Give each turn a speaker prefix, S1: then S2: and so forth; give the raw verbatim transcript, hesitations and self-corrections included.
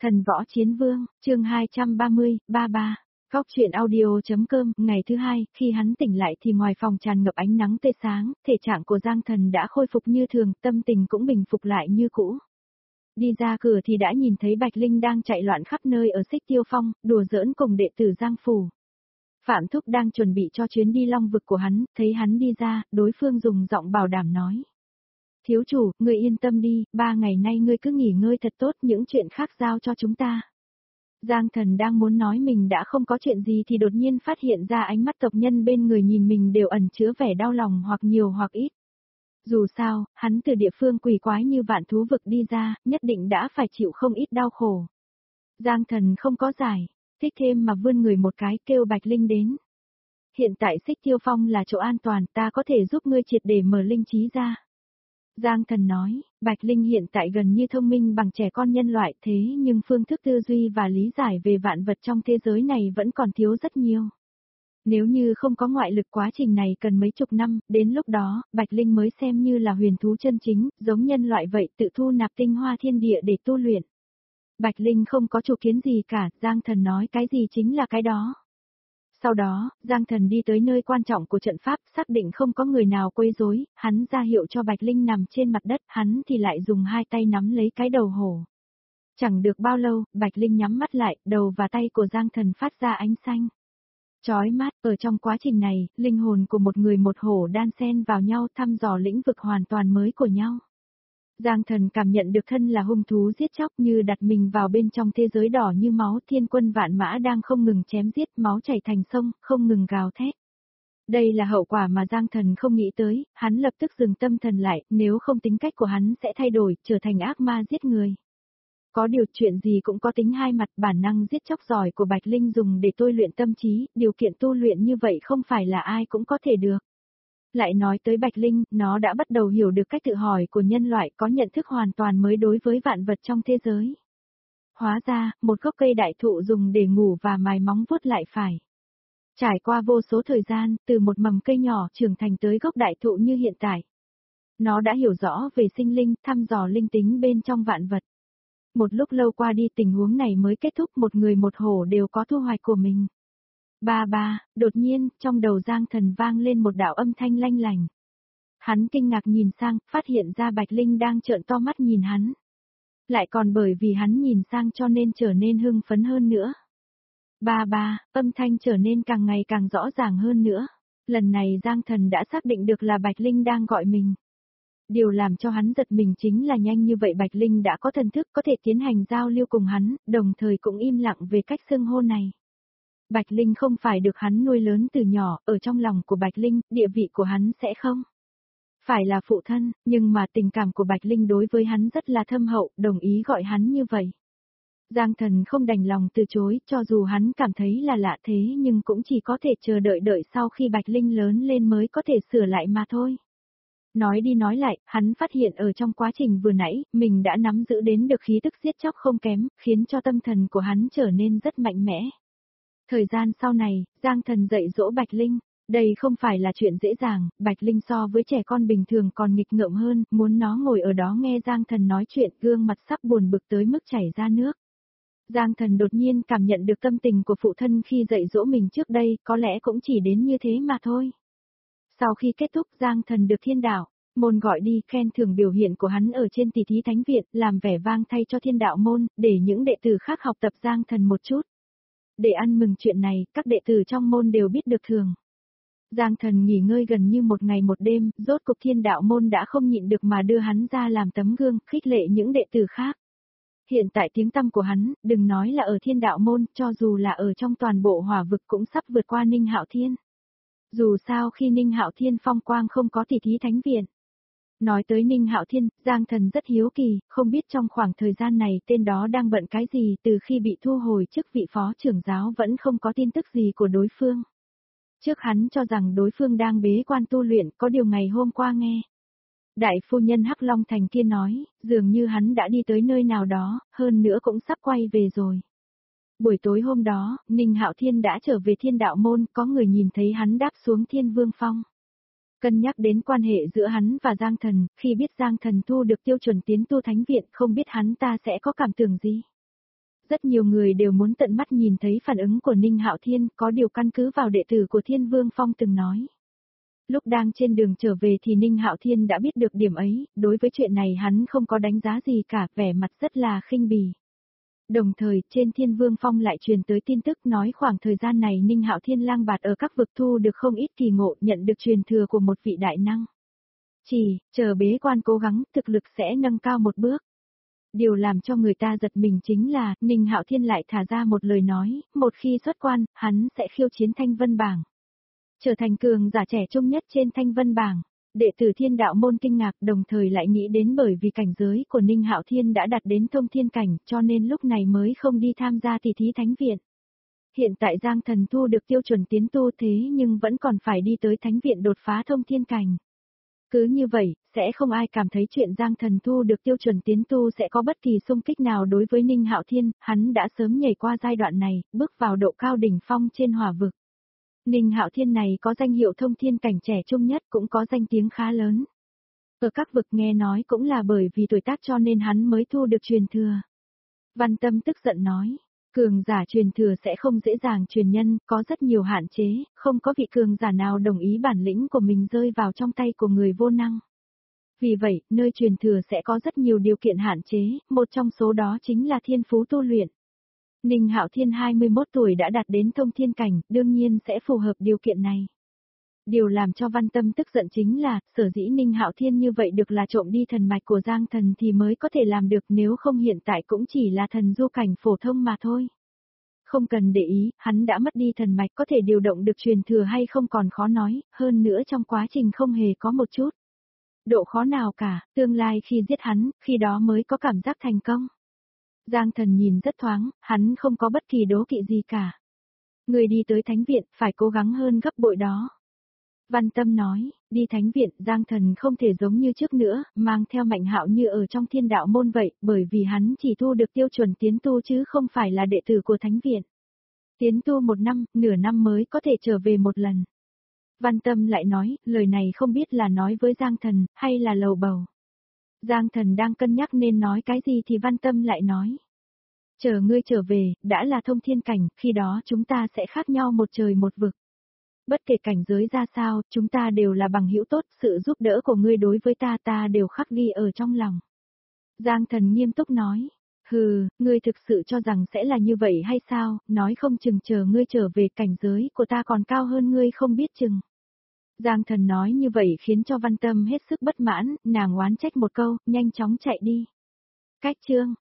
S1: Thần võ chiến vương, chương hai trăm ba mươi, ba ba. Góc truyện audio.com, ngày thứ hai, khi hắn tỉnh lại thì ngoài phòng tràn ngập ánh nắng tươi sáng, thể trạng của Giang Thần đã khôi phục như thường, tâm tình cũng bình phục lại như cũ. Đi ra cửa thì đã nhìn thấy Bạch Linh đang chạy loạn khắp nơi ở Xích Tiêu Phong, đùa giỡn cùng đệ tử Giang Phủ. Phạm Thúc đang chuẩn bị cho chuyến đi Long vực của hắn, thấy hắn đi ra, đối phương dùng giọng bảo đảm nói. Thiếu chủ, ngươi yên tâm đi, ba ngày nay ngươi cứ nghỉ ngơi thật tốt, những chuyện khác giao cho chúng ta. Giang Thần đang muốn nói mình đã không có chuyện gì thì đột nhiên phát hiện ra ánh mắt tộc nhân bên người nhìn mình đều ẩn chứa vẻ đau lòng hoặc nhiều hoặc ít. Dù sao, hắn từ địa phương quỷ quái như vạn thú vực đi ra, nhất định đã phải chịu không ít đau khổ. Giang Thần không có giải, thích thêm mà vươn người một cái kêu Bạch Linh đến. Hiện tại Xích Tiêu Phong là chỗ an toàn, ta có thể giúp ngươi triệt để mở linh trí ra. Giang Thần nói, Bạch Linh hiện tại gần như thông minh bằng trẻ con nhân loại thế nhưng phương thức tư duy và lý giải về vạn vật trong thế giới này vẫn còn thiếu rất nhiều. Nếu như không có ngoại lực quá trình này cần mấy chục năm, đến lúc đó, Bạch Linh mới xem như là huyền thú chân chính, giống nhân loại vậy tự thu nạp tinh hoa thiên địa để tu luyện. Bạch Linh không có chủ kiến gì cả, Giang Thần nói cái gì chính là cái đó. Sau đó, Giang Thần đi tới nơi quan trọng của trận pháp, xác định không có người nào quấy rối, hắn ra hiệu cho Bạch Linh nằm trên mặt đất, hắn thì lại dùng hai tay nắm lấy cái đầu hổ. Chẳng được bao lâu, Bạch Linh nhắm mắt lại, đầu và tay của Giang Thần phát ra ánh xanh. Chói mắt, ở trong quá trình này, linh hồn của một người một hổ đan xen vào nhau thăm dò lĩnh vực hoàn toàn mới của nhau. Giang Thần cảm nhận được thân là hung thú giết chóc như đặt mình vào bên trong thế giới đỏ như máu, thiên quân vạn mã đang không ngừng chém giết, máu chảy thành sông, không ngừng gào thét. Đây là hậu quả mà Giang Thần không nghĩ tới, hắn lập tức dừng tâm thần lại, nếu không tính cách của hắn sẽ thay đổi, trở thành ác ma giết người. Có điều chuyện gì cũng có tính hai mặt, bản năng giết chóc giỏi của Bạch Linh dùng để tôi luyện tâm trí, điều kiện tu luyện như vậy không phải là ai cũng có thể được. Lại nói tới Bạch Linh, nó đã bắt đầu hiểu được cách tự hỏi của nhân loại, có nhận thức hoàn toàn mới đối với vạn vật trong thế giới. Hóa ra, một gốc cây đại thụ dùng để ngủ và mài móng vuốt lại phải. Trải qua vô số thời gian, từ một mầm cây nhỏ trưởng thành tới gốc đại thụ như hiện tại. Nó đã hiểu rõ về sinh linh, thăm dò linh tính bên trong vạn vật. Một lúc lâu qua đi tình huống này mới kết thúc, một người một hổ đều có thu hoạch của mình. Ba ba, đột nhiên, trong đầu Giang Thần vang lên một đạo âm thanh lanh lành. Hắn kinh ngạc nhìn sang, phát hiện ra Bạch Linh đang trợn to mắt nhìn hắn. Lại còn bởi vì hắn nhìn sang cho nên trở nên hưng phấn hơn nữa. Ba ba, âm thanh trở nên càng ngày càng rõ ràng hơn nữa. Lần này Giang Thần đã xác định được là Bạch Linh đang gọi mình. Điều làm cho hắn giật mình chính là nhanh như vậy Bạch Linh đã có thần thức có thể tiến hành giao lưu cùng hắn, đồng thời cũng im lặng về cách xưng hô này. Bạch Linh không phải được hắn nuôi lớn từ nhỏ, ở trong lòng của Bạch Linh, địa vị của hắn sẽ không phải là phụ thân, nhưng mà tình cảm của Bạch Linh đối với hắn rất là thâm hậu, đồng ý gọi hắn như vậy. Giang Thần không đành lòng từ chối, cho dù hắn cảm thấy là lạ thế nhưng cũng chỉ có thể chờ đợi đợi sau khi Bạch Linh lớn lên mới có thể sửa lại mà thôi. Nói đi nói lại, hắn phát hiện ở trong quá trình vừa nãy, mình đã nắm giữ đến được khí tức giết chóc không kém, khiến cho tâm thần của hắn trở nên rất mạnh mẽ. Thời gian sau này, Giang Thần dạy dỗ Bạch Linh, đây không phải là chuyện dễ dàng, Bạch Linh so với trẻ con bình thường còn nghịch ngợm hơn, muốn nó ngồi ở đó nghe Giang Thần nói chuyện, gương mặt sắp buồn bực tới mức chảy ra nước. Giang Thần đột nhiên cảm nhận được tâm tình của phụ thân khi dạy dỗ mình trước đây, có lẽ cũng chỉ đến như thế mà thôi. Sau khi kết thúc Giang Thần được thiên đạo môn gọi đi khen thưởng biểu hiện của hắn ở trên tỷ thí thánh viện, làm vẻ vang thay cho thiên đạo môn, để những đệ tử khác học tập Giang Thần một chút. Để ăn mừng chuyện này, các đệ tử trong môn đều biết được thường. Giang Thần nghỉ ngơi gần như một ngày một đêm, rốt cục thiên đạo môn đã không nhịn được mà đưa hắn ra làm tấm gương, khích lệ những đệ tử khác. Hiện tại tiếng tăm của hắn, đừng nói là ở thiên đạo môn, cho dù là ở trong toàn bộ hỏa vực cũng sắp vượt qua Ninh Hạo Thiên. Dù sao khi Ninh Hạo Thiên phong quang không có tỷ thí thánh viện. Nói tới Ninh Hạo Thiên, Giang Thần rất hiếu kỳ, không biết trong khoảng thời gian này tên đó đang bận cái gì, từ khi bị thu hồi chức vị phó trưởng giáo vẫn không có tin tức gì của đối phương. Trước hắn cho rằng đối phương đang bế quan tu luyện, có điều ngày hôm qua nghe. Đại phu nhân Hắc Long Thành kia nói, dường như hắn đã đi tới nơi nào đó, hơn nữa cũng sắp quay về rồi. Buổi tối hôm đó, Ninh Hạo Thiên đã trở về thiên đạo môn, có người nhìn thấy hắn đáp xuống thiên vương phong. Cân nhắc đến quan hệ giữa hắn và Giang Thần, khi biết Giang Thần thu được tiêu chuẩn tiến tu thánh viện, không biết hắn ta sẽ có cảm tưởng gì. Rất nhiều người đều muốn tận mắt nhìn thấy phản ứng của Ninh Hạo Thiên, có điều căn cứ vào đệ tử của Thiên Vương Phong từng nói. Lúc đang trên đường trở về thì Ninh Hạo Thiên đã biết được điểm ấy, đối với chuyện này hắn không có đánh giá gì cả, vẻ mặt rất là khinh bỉ. Đồng thời, trên Thiên Vương Phong lại truyền tới tin tức nói khoảng thời gian này Ninh Hạo Thiên lang bạt ở các vực thu được không ít kỳ ngộ, nhận được truyền thừa của một vị đại năng. Chỉ, chờ bế quan cố gắng, thực lực sẽ nâng cao một bước. Điều làm cho người ta giật mình chính là, Ninh Hạo Thiên lại thả ra một lời nói, một khi xuất quan, hắn sẽ khiêu chiến Thanh Vân Bảng. Trở thành cường giả trẻ trung nhất trên Thanh Vân Bảng. Đệ tử Thiên Đạo môn kinh ngạc, đồng thời lại nghĩ đến bởi vì cảnh giới của Ninh Hạo Thiên đã đạt đến thông thiên cảnh, cho nên lúc này mới không đi tham gia tỷ thí thánh viện. Hiện tại Giang Thần thu được tiêu chuẩn tiến tu thế nhưng vẫn còn phải đi tới thánh viện đột phá thông thiên cảnh. Cứ như vậy, sẽ không ai cảm thấy chuyện Giang Thần thu được tiêu chuẩn tiến tu sẽ có bất kỳ xung kích nào đối với Ninh Hạo Thiên, hắn đã sớm nhảy qua giai đoạn này, bước vào độ cao đỉnh phong trên hỏa vực. Ninh Hạo Thiên này có danh hiệu thông thiên cảnh trẻ trung nhất, cũng có danh tiếng khá lớn. Ở các vực nghe nói cũng là bởi vì tuổi tác cho nên hắn mới thu được truyền thừa. Văn Tâm tức giận nói, cường giả truyền thừa sẽ không dễ dàng truyền nhân, có rất nhiều hạn chế, không có vị cường giả nào đồng ý bản lĩnh của mình rơi vào trong tay của người vô năng. Vì vậy, nơi truyền thừa sẽ có rất nhiều điều kiện hạn chế, một trong số đó chính là thiên phú tu luyện. Ninh Hạo Thiên hai mươi mốt tuổi đã đạt đến thông thiên cảnh, đương nhiên sẽ phù hợp điều kiện này. Điều làm cho Văn Tâm tức giận chính là, sở dĩ Ninh Hạo Thiên như vậy được là trộm đi thần mạch của Giang Thần thì mới có thể làm được, nếu không hiện tại cũng chỉ là thần du cảnh phổ thông mà thôi. Không cần để ý, hắn đã mất đi thần mạch, có thể điều động được truyền thừa hay không còn khó nói, hơn nữa trong quá trình không hề có một chút độ khó nào cả, tương lai khi giết hắn, khi đó mới có cảm giác thành công. Giang Thần nhìn rất thoáng, hắn không có bất kỳ đố kỵ gì cả. Người đi tới thánh viện, phải cố gắng hơn gấp bội đó. Văn Tâm nói, đi thánh viện, Giang Thần không thể giống như trước nữa, mang theo Mạnh Hạo như ở trong Thiên Đạo môn vậy, bởi vì hắn chỉ thu được tiêu chuẩn tiến tu chứ không phải là đệ tử của thánh viện. Tiến tu một năm, nửa năm mới có thể trở về một lần. Văn Tâm lại nói, lời này không biết là nói với Giang Thần, hay là lầu bầu. Giang Thần đang cân nhắc nên nói cái gì thì Văn Tâm lại nói. Chờ ngươi trở về, đã là thông thiên cảnh, khi đó chúng ta sẽ khác nhau một trời một vực. Bất kể cảnh giới ra sao, chúng ta đều là bằng hữu tốt, sự giúp đỡ của ngươi đối với ta ta đều khắc ghi ở trong lòng. Giang Thần nghiêm túc nói, hừ, ngươi thực sự cho rằng sẽ là như vậy hay sao, nói không chừng chờ ngươi trở về cảnh giới của ta còn cao hơn ngươi không biết chừng. Giang Thần nói như vậy khiến cho Văn Tâm hết sức bất mãn, nàng oán trách một câu, nhanh chóng chạy đi. Cách chương